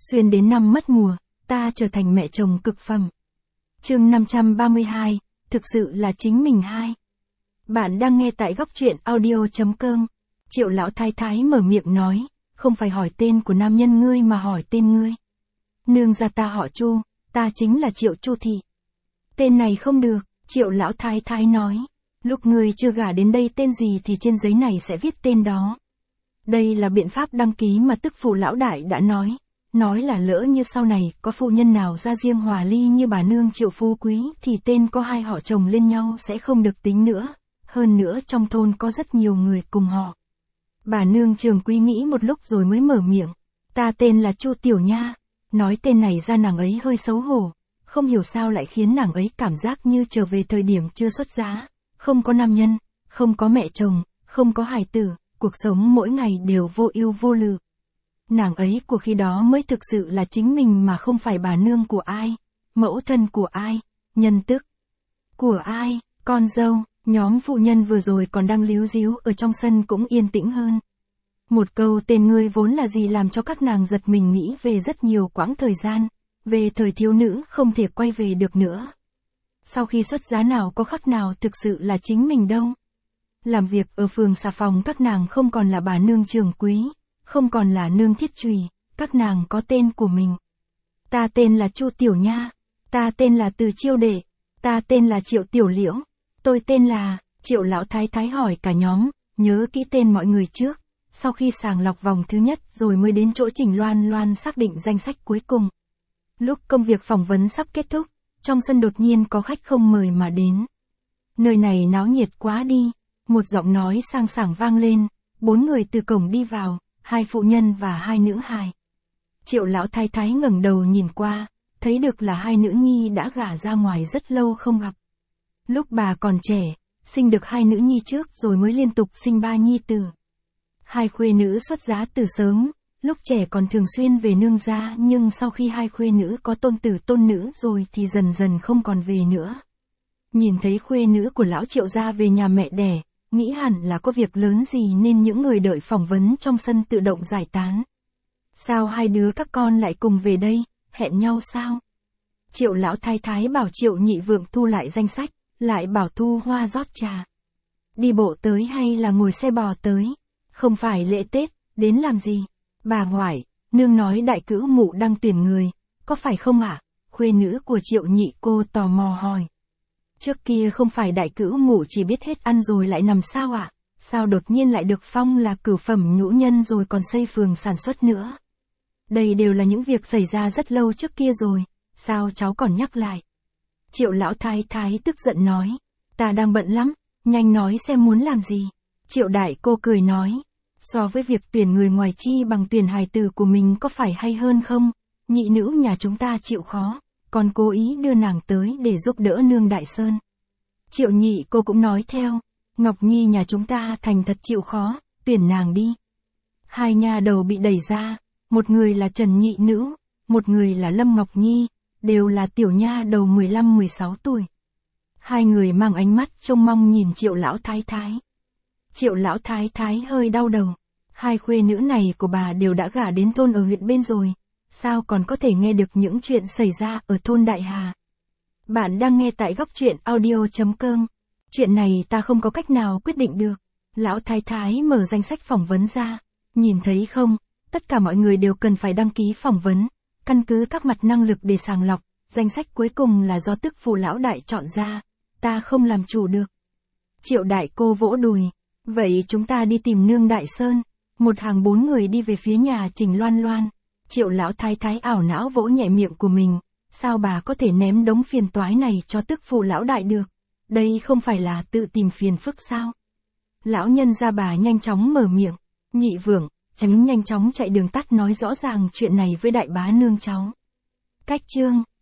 Xuyên đến năm mất mùa, ta trở thành mẹ chồng cực phẩm. Chương 532, thực sự là chính mình hai. Bạn đang nghe tại góc truyện audio.com. Triệu lão thái thái mở miệng nói, không phải hỏi tên của nam nhân ngươi mà hỏi tên ngươi. Nương gia ta họ Chu, ta chính là Triệu Chu Thị. Tên này không được, Triệu lão thái thái nói. Lúc ngươi chưa gả đến đây tên gì thì trên giấy này sẽ viết tên đó. Đây là biện pháp đăng ký mà tức phụ lão đại đã nói. Nói là lỡ như sau này có phu nhân nào ra riêng hòa ly như bà nương Triệu Phú Quý thì tên có hai họ chồng lên nhau sẽ không được tính nữa. Hơn nữa trong thôn có rất nhiều người cùng họ. Bà nương Trường Quý nghĩ một lúc rồi mới mở miệng. Ta tên là Chu Tiểu Nha. Nói tên này ra nàng ấy hơi xấu hổ. Không hiểu sao lại khiến nàng ấy cảm giác như trở về thời điểm chưa xuất giá. Không có nam nhân, không có mẹ chồng, không có hài tử, cuộc sống mỗi ngày đều vô ưu vô lự. Nàng ấy của khi đó mới thực sự là chính mình mà không phải bà nương của ai, mẫu thân của ai, nhân tức của ai, con dâu. Nhóm phụ nhân vừa rồi còn đang líu díu ở trong sân cũng yên tĩnh hơn. Một câu tên ngươi vốn là gì làm cho các nàng giật mình nghĩ về rất nhiều quãng thời gian, về thời thiếu nữ không thể quay về được nữa. Sau khi xuất giá nào có khắc nào thực sự là chính mình đâu. Làm việc ở phường xà phòng các nàng không còn là bà nương Trường Quý, không còn là nương Thiết Chùy, các nàng có tên của mình. Ta tên là Chu Tiểu Nha, ta tên là Từ Chiêu Đệ, ta tên là Triệu Tiểu Liễu, tôi tên là. Triệu lão thái thái hỏi cả nhóm, nhớ kỹ tên mọi người trước, sau khi sàng lọc vòng thứ nhất rồi mới đến chỗ Trình Loan Loan xác định danh sách cuối cùng. Lúc công việc phỏng vấn sắp kết thúc, trong sân đột nhiên có khách không mời mà đến. Nơi này náo nhiệt quá đi, một giọng nói sang sảng vang lên, 4 người từ cổng đi vào, 2 phụ nhân và 2 nữ hài. Triệu lão thái thái ngẩng đầu nhìn qua, thấy được là 2 nữ nhi đã gả ra ngoài rất lâu không gặp. Lúc bà còn trẻ, sinh được 2 nữ nhi trước rồi mới liên tục sinh 3 nhi tử. 2 khuê nữ xuất giá từ sớm, lúc trẻ còn thường xuyên về nương gia nhưng sau khi 2 khuê nữ có tôn tử tôn nữ rồi thì dần dần không còn về nữa. Nhìn thấy khuê nữ của lão Triệu gia về nhà mẹ đẻ, nghĩ hẳn là có việc lớn gì nên những người đợi phỏng vấn trong sân tự động giải tán. Sao 2 đứa các con lại cùng về đây, hẹn nhau sao? Triệu lão thái thái bảo Triệu nhị vượng thu lại danh sách, lại bảo Thu Hoa rót trà. Đi bộ tới hay là ngồi xe bò tới? Không phải lễ Tết, đến làm gì? Bà ngoại, nương nói đại cữu mụ đang tuyển người, có phải không ạ? Khuê nữ của Triệu nhị cô tò mò hỏi. Trước kia không phải đại cữu mụ chỉ biết hết ăn rồi lại nằm sao ạ? Sao đột nhiên lại được phong là cửu phẩm nhũ nhân rồi còn xây phường sản xuất nữa? Đây đều là những việc xảy ra rất lâu trước kia rồi, sao cháu còn nhắc lại? Triệu lão thái thái tức giận nói, ta đang bận lắm, nhanh nói xem muốn làm gì. Triệu đại cô cười nói, so với việc tuyển người ngoài chi bằng tuyển hài tử của mình có phải hay hơn không? Nhị nữ nhà chúng ta chịu khó, còn cố ý đưa nàng tới để giúp đỡ nương Đại Sơn. Triệu nhị cô cũng nói theo, Ngọc Nhi nhà chúng ta thành thật chịu khó, tuyển nàng đi. 2 nha đầu bị đẩy ra, một người là Trần nhị nữ, một người là Lâm Ngọc Nhi, đều là tiểu nha đầu 15-16 tuổi. 2 người mang ánh mắt trông mong nhìn Triệu lão thái thái. Triệu lão thái thái hơi đau đầu. 2 khuê nữ này của bà đều đã gả đến thôn ở huyện bên rồi. Sao còn có thể nghe được những chuyện xảy ra ở thôn Đại Hà? Bạn đang nghe tại góc truyện audio.com. Chuyện này ta không có cách nào quyết định được. Lão thái thái mở danh sách phỏng vấn ra. Nhìn thấy không, tất cả mọi người đều cần phải đăng ký phỏng vấn. Căn cứ các mặt năng lực để sàng lọc, danh sách cuối cùng là do tức phụ lão đại chọn ra. Ta không làm chủ được. Triệu đại cô vỗ đùi. Vậy chúng ta đi tìm nương Đại Sơn. Một hàng 4 người đi về phía nhà Trình Loan Loan. Triệu lão thái thái ảo não vỗ nhẹ miệng của mình. Sao bà có thể ném đống phiền toái này cho tức phụ lão đại được? Đây không phải là tự tìm phiền phức sao? Lão nhân gia bà nhanh chóng mở miệng. Nhị vượng, tránh nhanh chóng chạy đường tắt nói rõ ràng chuyện này với đại bá nương cháu. Cách chương